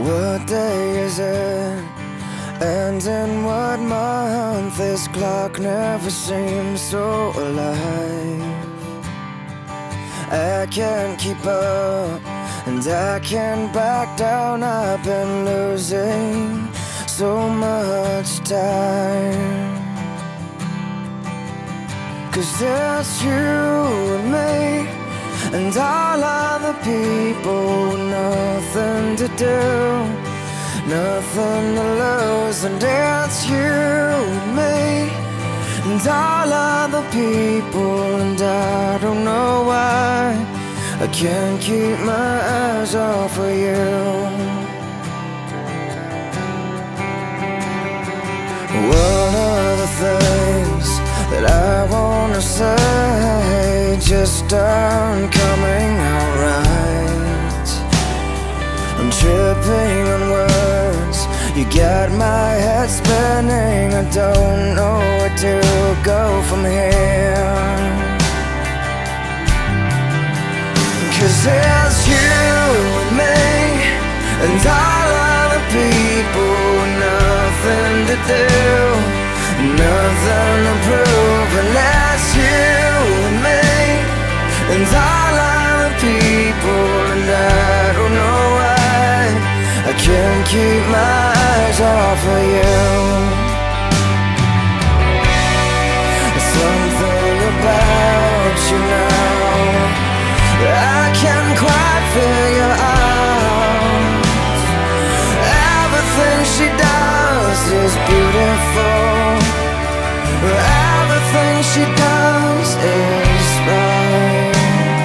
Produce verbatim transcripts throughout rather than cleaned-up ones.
What day is it? And in what month? This clock never seems so alive. I can't keep up, and I can't back down. I've been losing so much time. 'Cause it's you and me, and all other people with nothing to do, nothing to lose. And it's you and me, and all other people. And I don't know why I can't keep my eyes off of you. One of the things that I wanna say just aren't coming out right. I'm tripping on words, you got my head spinning. I don't know where to go from here. 'Cause it's you and me, and all other people with nothing to do, nothing to prove. And that's you and me, and all other people. And I don't know why I can't keep my eyes off of you. There's something about you now that I can't quite figure out. Everything she does is beautiful, everything she does is right.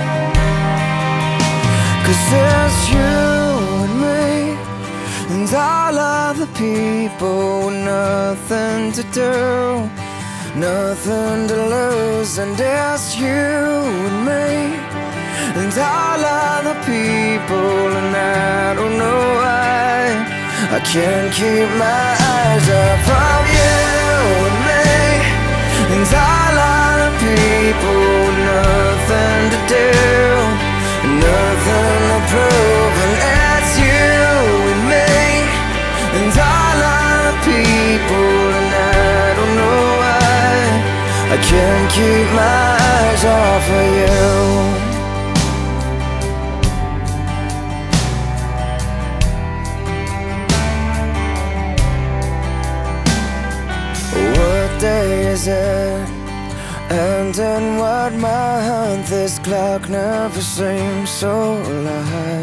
'Cause it's you and me, and all other people with nothing to do, nothing to lose. And it's you and me, and all other people. And I don't know why I can't keep my eyes off of you and me, and all other people with nothing to do, nothing to prove. And it's you and me, and all other people. And I don't know why I can't keep my eyes off of you. What day is it? And in what month? This clock never seems so alive.